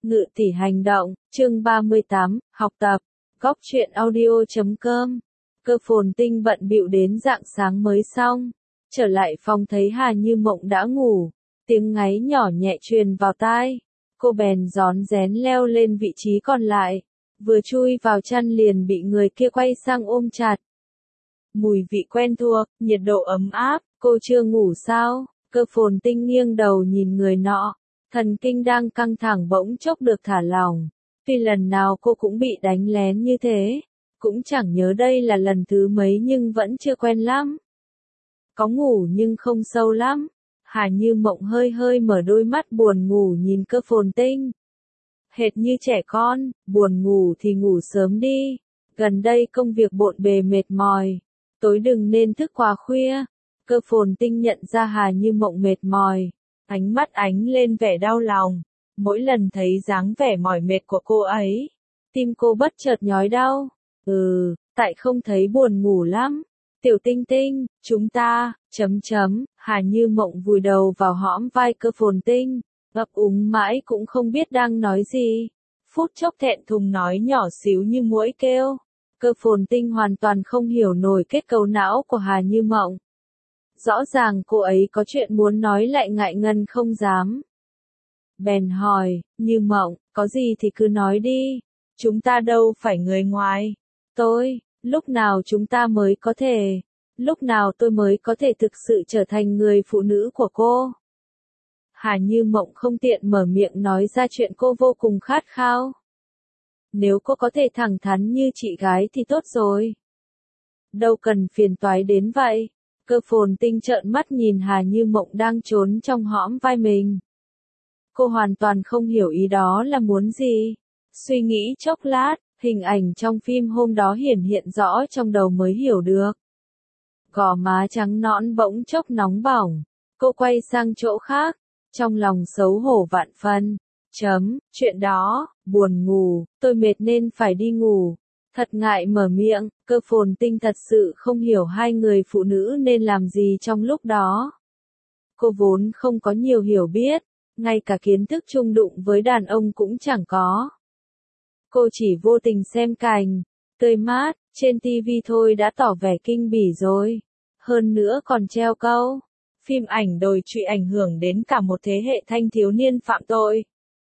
Ngự tỷ hành động, chương 38, học tập, góc truyện audio.com. Cơ Phồn Tinh bận bịu đến rạng sáng mới xong. Trở lại phòng thấy Hà Như Mộng đã ngủ. Tiếng ngáy nhỏ nhẹ truyền vào tai. Cô bèn rón rén leo lên vị trí còn lại. Vừa chui vào chăn liền bị người kia quay sang ôm chặt. Mùi vị quen thuộc, nhiệt độ ấm áp, cô chưa ngủ sao? Cơ Phồn Tinh nghiêng đầu nhìn người nọ. Thần kinh đang căng thẳng bỗng chốc được thả lỏng. Tuy lần nào cô cũng bị đánh lén như thế. Cũng chẳng nhớ đây là lần thứ mấy nhưng vẫn chưa quen lắm. Có ngủ nhưng không sâu lắm. Hà Như Mộng hơi hơi mở đôi mắt buồn ngủ nhìn Cơ Phồn Tinh. Hệt như trẻ con, buồn ngủ thì ngủ sớm đi. Gần đây công việc bộn bề mệt mỏi. Tối đừng nên thức quá khuya. Cơ Phồn Tinh nhận ra Hà Như Mộng mệt mỏi. Ánh mắt ánh lên vẻ đau lòng. Mỗi lần thấy dáng vẻ mỏi mệt của cô ấy, tim cô bất chợt nhói đau. Tại không thấy buồn ngủ lắm. Tiểu Tinh Tinh, chúng ta, Hà Như Mộng vùi đầu vào hõm vai Cơ Phồn Tinh, ấp úng mãi cũng không biết đang nói gì. Phút chốc thẹn thùng nói nhỏ xíu như muỗi kêu. Cơ Phồn Tinh hoàn toàn không hiểu nổi kết cấu não của Hà Như Mộng. Rõ ràng cô ấy có chuyện muốn nói lại ngại ngần không dám. Bèn hỏi, Như Mộng, có gì thì cứ nói đi. Chúng ta đâu phải người ngoài. Lúc nào chúng ta mới có thể, lúc nào tôi mới có thể thực sự trở thành người phụ nữ của cô. Hà Như Mộng không tiện mở miệng nói ra chuyện cô vô cùng khát khao. Nếu cô có thể thẳng thắn như chị gái thì tốt rồi. Đâu cần phiền toái đến vậy. Cơ Phồn Tinh trợn mắt nhìn Hà Như Mộng đang trốn trong hõm vai mình. Cô hoàn toàn không hiểu ý đó là muốn gì. Suy nghĩ chốc lát, hình ảnh trong phim hôm đó hiển hiện rõ trong đầu mới hiểu được. Gò má trắng nõn bỗng chốc nóng bỏng. Cô quay sang chỗ khác, trong lòng xấu hổ vạn phân. Chuyện đó, buồn ngủ, tôi mệt nên phải đi ngủ. Thật ngại mở miệng, Cơ Phồn Tinh thật sự không hiểu hai người phụ nữ nên làm gì trong lúc đó. Cô vốn không có nhiều hiểu biết, ngay cả kiến thức chung đụng với đàn ông cũng chẳng có. Cô chỉ vô tình xem cảnh, tươi mát, trên TV thôi đã tỏ vẻ kinh bỉ rồi. Hơn nữa còn treo câu, phim ảnh đồi trụy ảnh hưởng đến cả một thế hệ thanh thiếu niên phạm tội.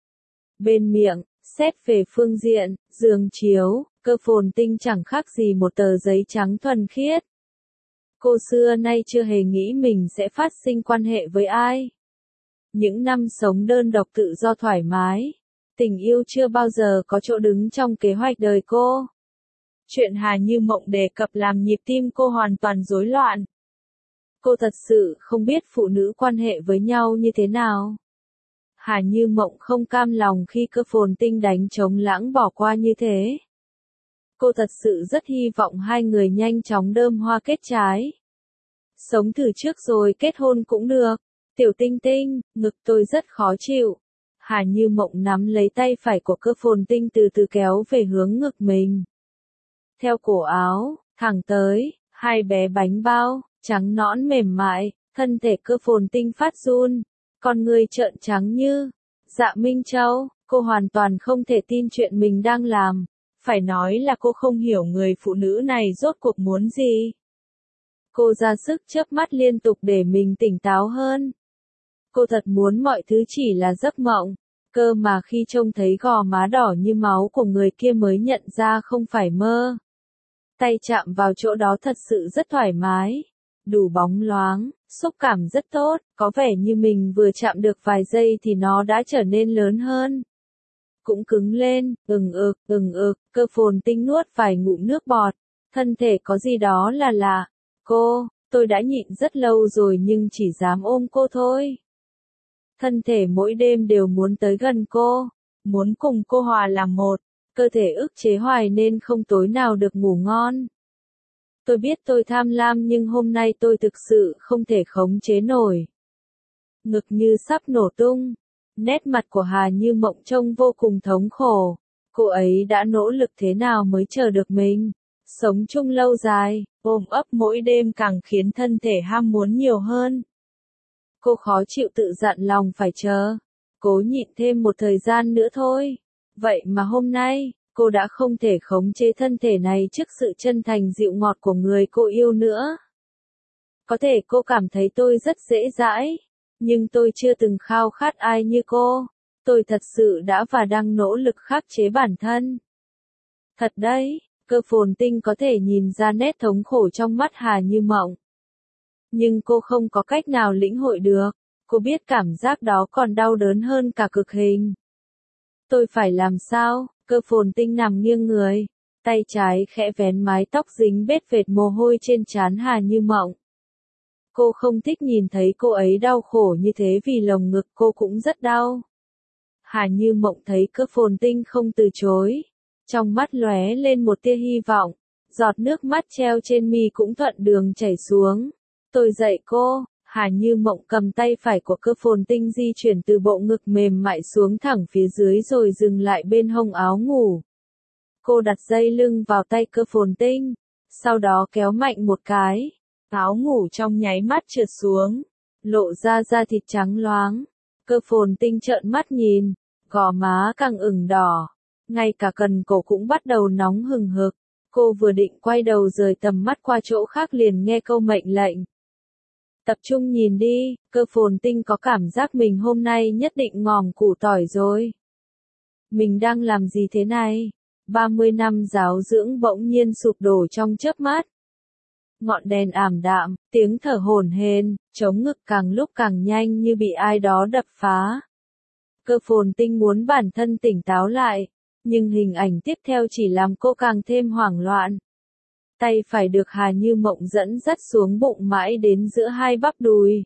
Bên miệng, xét về phương diện, giường chiếu, Cơ Phồn Tinh chẳng khác gì một tờ giấy trắng thuần khiết. Cô xưa nay chưa hề nghĩ mình sẽ phát sinh quan hệ với ai. Những năm sống đơn độc tự do thoải mái, tình yêu chưa bao giờ có chỗ đứng trong kế hoạch đời cô. Chuyện Hà Như Mộng đề cập làm nhịp tim cô hoàn toàn rối loạn. Cô thật sự không biết phụ nữ quan hệ với nhau như thế nào. Hà Như Mộng không cam lòng khi Cơ Phồn Tinh đánh trống lãng bỏ qua như thế. Cô thật sự rất hy vọng hai người nhanh chóng đơm hoa kết trái. Sống thử trước rồi kết hôn cũng được. Tiểu Tinh Tinh, ngực tôi rất khó chịu. Hà Như Mộng nắm lấy tay phải của Cơ Phồn Tinh từ từ kéo về hướng ngực mình. Theo cổ áo, thẳng tới, hai bé bánh bao, trắng nõn mềm mại, thân thể Cơ Phồn Tinh phát run. Con người trợn trắng như Dạ Minh Châu, cô hoàn toàn không thể tin chuyện mình đang làm. Phải nói là cô không hiểu người phụ nữ này rốt cuộc muốn gì. Cô ra sức chớp mắt liên tục để mình tỉnh táo hơn. Cô thật muốn mọi thứ chỉ là giấc mộng, cơ mà khi trông thấy gò má đỏ như máu của người kia mới nhận ra không phải mơ. Tay chạm vào chỗ đó thật sự rất thoải mái, đủ bóng loáng, xúc cảm rất tốt, có vẻ như mình vừa chạm được vài giây thì nó đã trở nên lớn hơn. Cũng cứng lên, Cơ Phồn Tinh nuốt vài ngụm nước bọt, thân thể có gì đó là lạ. Tôi đã nhịn rất lâu rồi nhưng chỉ dám ôm cô thôi. Thân thể mỗi đêm đều muốn tới gần cô, muốn cùng cô hòa làm một, cơ thể ức chế hoài nên không tối nào được ngủ ngon. Tôi biết tôi tham lam nhưng hôm nay tôi thực sự không thể khống chế nổi. Ngực như sắp nổ tung. Nét mặt của Hà Như Mộng trông vô cùng thống khổ. Cô ấy đã nỗ lực thế nào mới chờ được mình sống chung lâu dài, ôm ấp mỗi đêm càng khiến thân thể ham muốn nhiều hơn. Cô khó chịu tự dặn lòng phải chờ. cố nhịn thêm một thời gian nữa thôi. Vậy mà hôm nay, cô đã không thể khống chế thân thể này trước sự chân thành dịu ngọt của người cô yêu nữa. Có thể cô cảm thấy tôi rất dễ dãi, nhưng tôi chưa từng khao khát ai như cô. Tôi thật sự đã và đang nỗ lực khắc chế bản thân. Thật đấy, Cơ Phồn Tinh có thể nhìn ra nét thống khổ trong mắt Hà Như Mộng. Nhưng cô không có cách nào lĩnh hội được. Cô biết cảm giác đó còn đau đớn hơn cả cực hình. Tôi phải làm sao? Cơ Phồn Tinh nằm nghiêng người, tay trái khẽ vén mái tóc dính bết vệt mồ hôi trên trán Hà Như Mộng. Cô không thích nhìn thấy cô ấy đau khổ như thế vì lồng ngực cô cũng rất đau. Hà Như Mộng thấy Cơ Phồn Tinh không từ chối. Trong mắt lóe lên một tia hy vọng. Giọt nước mắt treo trên mi cũng thuận đường chảy xuống. Tôi dạy cô. Hà Như Mộng cầm tay phải của Cơ Phồn Tinh di chuyển từ bộ ngực mềm mại xuống thẳng phía dưới rồi dừng lại bên hông áo ngủ. Cô đặt dây lưng vào tay Cơ Phồn Tinh. Sau đó kéo mạnh một cái. Áo ngủ trong nháy mắt trượt xuống. Lộ ra da thịt trắng loáng. Cơ Phồn Tinh trợn mắt nhìn. Gò má càng ửng đỏ. Ngay cả cần cổ cũng bắt đầu nóng hừng hực. Cô vừa định quay đầu rời tầm mắt qua chỗ khác liền nghe câu mệnh lệnh. Tập trung nhìn đi, Cơ Phồn Tinh có cảm giác mình hôm nay nhất định ngòm củ tỏi rồi. Mình đang làm gì thế này? 30 năm giáo dưỡng bỗng nhiên sụp đổ trong chớp mắt. Ngọn đèn ảm đạm, tiếng thở hổn hển, chống ngực càng lúc càng nhanh như bị ai đó đập phá. Cơ Phồn Tinh muốn bản thân tỉnh táo lại, nhưng hình ảnh tiếp theo chỉ làm cô càng thêm hoảng loạn. Tay phải được Hà Như Mộng dẫn dắt xuống bụng mãi đến giữa hai bắp đùi.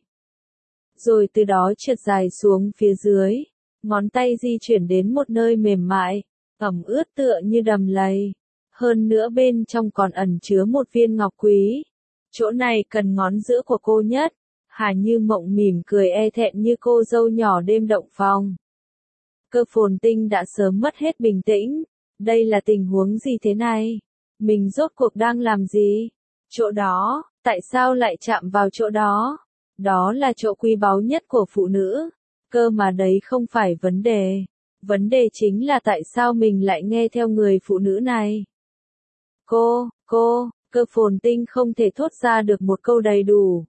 Rồi từ đó trượt dài xuống phía dưới. Ngón tay di chuyển đến một nơi mềm mại, ẩm ướt tựa như đầm lầy. Hơn nữa bên trong còn ẩn chứa một viên ngọc quý. Chỗ này cần ngón giữa của cô nhất. Hà Như Mộng mỉm cười e thẹn như cô dâu nhỏ đêm động phòng. Cơ Phồn Tinh đã sớm mất hết bình tĩnh. Đây là tình huống gì thế này? Mình rốt cuộc đang làm gì? Chỗ đó, tại sao lại chạm vào chỗ đó? Đó là chỗ quý báu nhất của phụ nữ. Cơ mà đấy không phải vấn đề. Vấn đề chính là tại sao mình lại nghe theo người phụ nữ này. Cơ Phồn Tinh không thể thốt ra được một câu đầy đủ.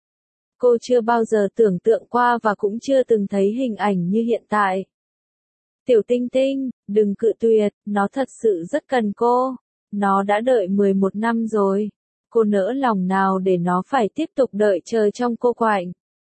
Cô chưa bao giờ tưởng tượng qua và cũng chưa từng thấy hình ảnh như hiện tại. Tiểu Tinh Tinh, đừng cự tuyệt, nó thật sự rất cần cô. Nó đã đợi 11 năm rồi. Cô nỡ lòng nào để nó phải tiếp tục đợi chờ trong cô quạnh.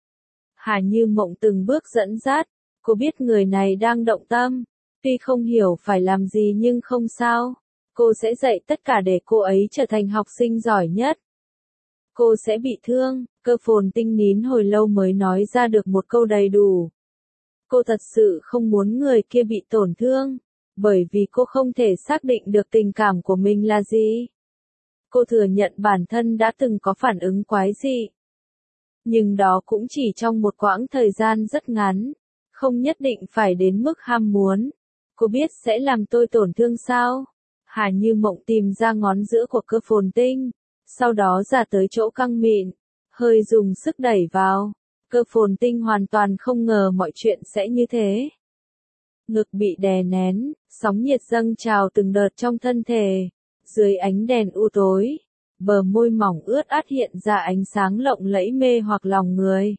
Hà Như Mộng từng bước dẫn dắt. Cô biết người này đang động tâm. Tuy không hiểu phải làm gì nhưng không sao. Cô sẽ dạy tất cả để cô ấy trở thành học sinh giỏi nhất. Cô sẽ bị thương. Cơ Phồn Tinh nín hồi lâu mới nói ra được một câu đầy đủ. Cô thật sự không muốn người kia bị tổn thương. Bởi vì cô không thể xác định được tình cảm của mình là gì. Cô thừa nhận bản thân đã từng có phản ứng quái dị. Nhưng đó cũng chỉ trong một quãng thời gian rất ngắn. Không nhất định phải đến mức ham muốn. Cô biết sẽ làm tôi tổn thương sao? Hà Như Mộng tìm ra ngón giữa của Cơ Phồn Tinh. Sau đó ra tới chỗ căng mịn. Hơi dùng sức đẩy vào. Cơ Phồn Tinh hoàn toàn không ngờ mọi chuyện sẽ như thế. Ngực bị đè nén, sóng nhiệt dâng trào từng đợt trong thân thể. Dưới ánh đèn u tối, bờ môi mỏng ướt át hiện ra ánh sáng lộng lẫy mê hoặc lòng người.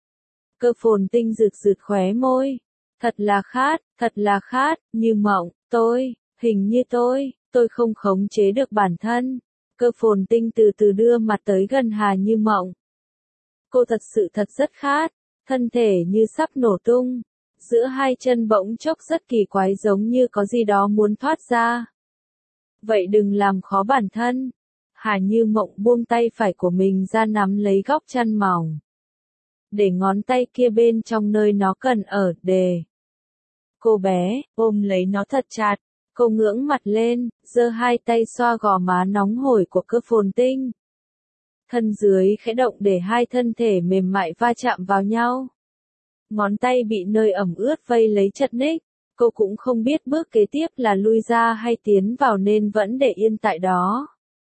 Cơ Phồn Tinh rực rực khóe môi. Thật là khát, Như Mộng, hình như tôi không khống chế được bản thân. Cơ Phồn Tinh từ từ đưa mặt tới gần Hà Như Mộng. Cô thật sự rất khát, thân thể như sắp nổ tung. Giữa hai chân bỗng chốc rất kỳ quái giống như có gì đó muốn thoát ra. Vậy đừng làm khó bản thân. Hà Như Mộng buông tay phải của mình ra nắm lấy góc chăn mỏng. Để ngón tay kia bên trong nơi nó cần ở, để. Cô bé, ôm lấy nó thật chặt. Cô ngưỡng mặt lên, giơ hai tay xoa gò má nóng hổi của Cơ Phồn Tinh. Thân dưới khẽ động để hai thân thể mềm mại va chạm vào nhau. Ngón tay bị nơi ẩm ướt vây lấy chặt ních. Cô cũng không biết bước kế tiếp là lui ra hay tiến vào nên vẫn để yên tại đó.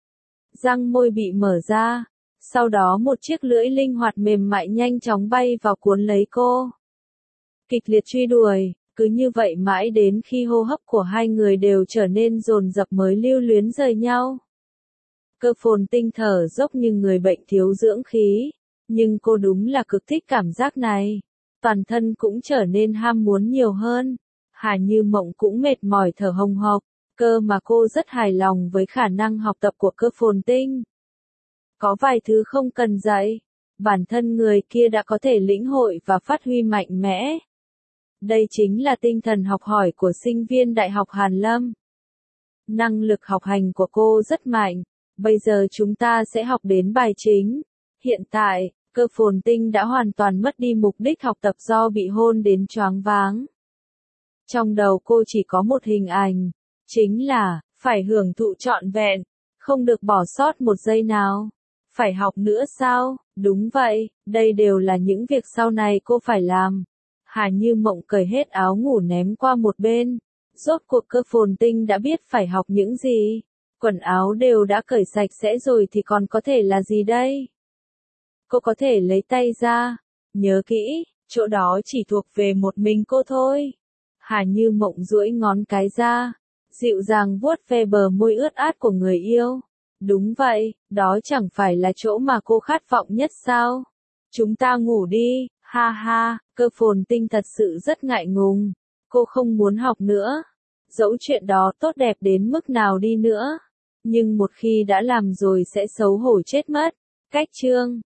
Răng môi bị mở ra. Sau đó một chiếc lưỡi linh hoạt mềm mại nhanh chóng bay vào cuốn lấy cô. kịch liệt truy đuổi, cứ như vậy mãi đến khi hô hấp của hai người đều trở nên dồn dập mới lưu luyến rời nhau. Cơ Phồn Tinh thở dốc như người bệnh thiếu dưỡng khí, nhưng cô đúng là cực thích cảm giác này. Toàn thân cũng trở nên ham muốn nhiều hơn. Hà Như Mộng cũng mệt mỏi thở hồng hộc, cơ mà cô rất hài lòng với khả năng học tập của Cơ Phồn Tinh. Có vài thứ không cần dạy, bản thân người kia đã có thể lĩnh hội và phát huy mạnh mẽ. Đây chính là tinh thần học hỏi của sinh viên Đại học Hàn Lâm. Năng lực học hành của cô rất mạnh. Bây giờ chúng ta sẽ học đến bài chính. Hiện tại, Cơ Phồn Tinh đã hoàn toàn mất đi mục đích học tập do bị hôn đến choáng váng. Trong đầu cô chỉ có một hình ảnh, chính là, phải hưởng thụ trọn vẹn, không được bỏ sót một giây nào. Phải học nữa sao? Đúng vậy, đây đều là những việc sau này cô phải làm. Hà Như Mộng cởi hết áo ngủ ném qua một bên. Rốt cuộc Cơ Phồn Tinh đã biết phải học những gì. Quần áo đều đã cởi sạch sẽ rồi thì còn có thể là gì đây? Cô có thể lấy tay ra. Nhớ kỹ, chỗ đó chỉ thuộc về một mình cô thôi. Hà Như Mộng duỗi ngón cái ra, dịu dàng vuốt ve bờ môi ướt át của người yêu. Đúng vậy, đó chẳng phải là chỗ mà cô khát vọng nhất sao? Chúng ta ngủ đi, ha ha. Cơ Phồn Tinh thật sự rất ngại ngùng. Cô không muốn học nữa. Dẫu chuyện đó tốt đẹp đến mức nào đi nữa, nhưng một khi đã làm rồi sẽ xấu hổ chết mất. Cách chương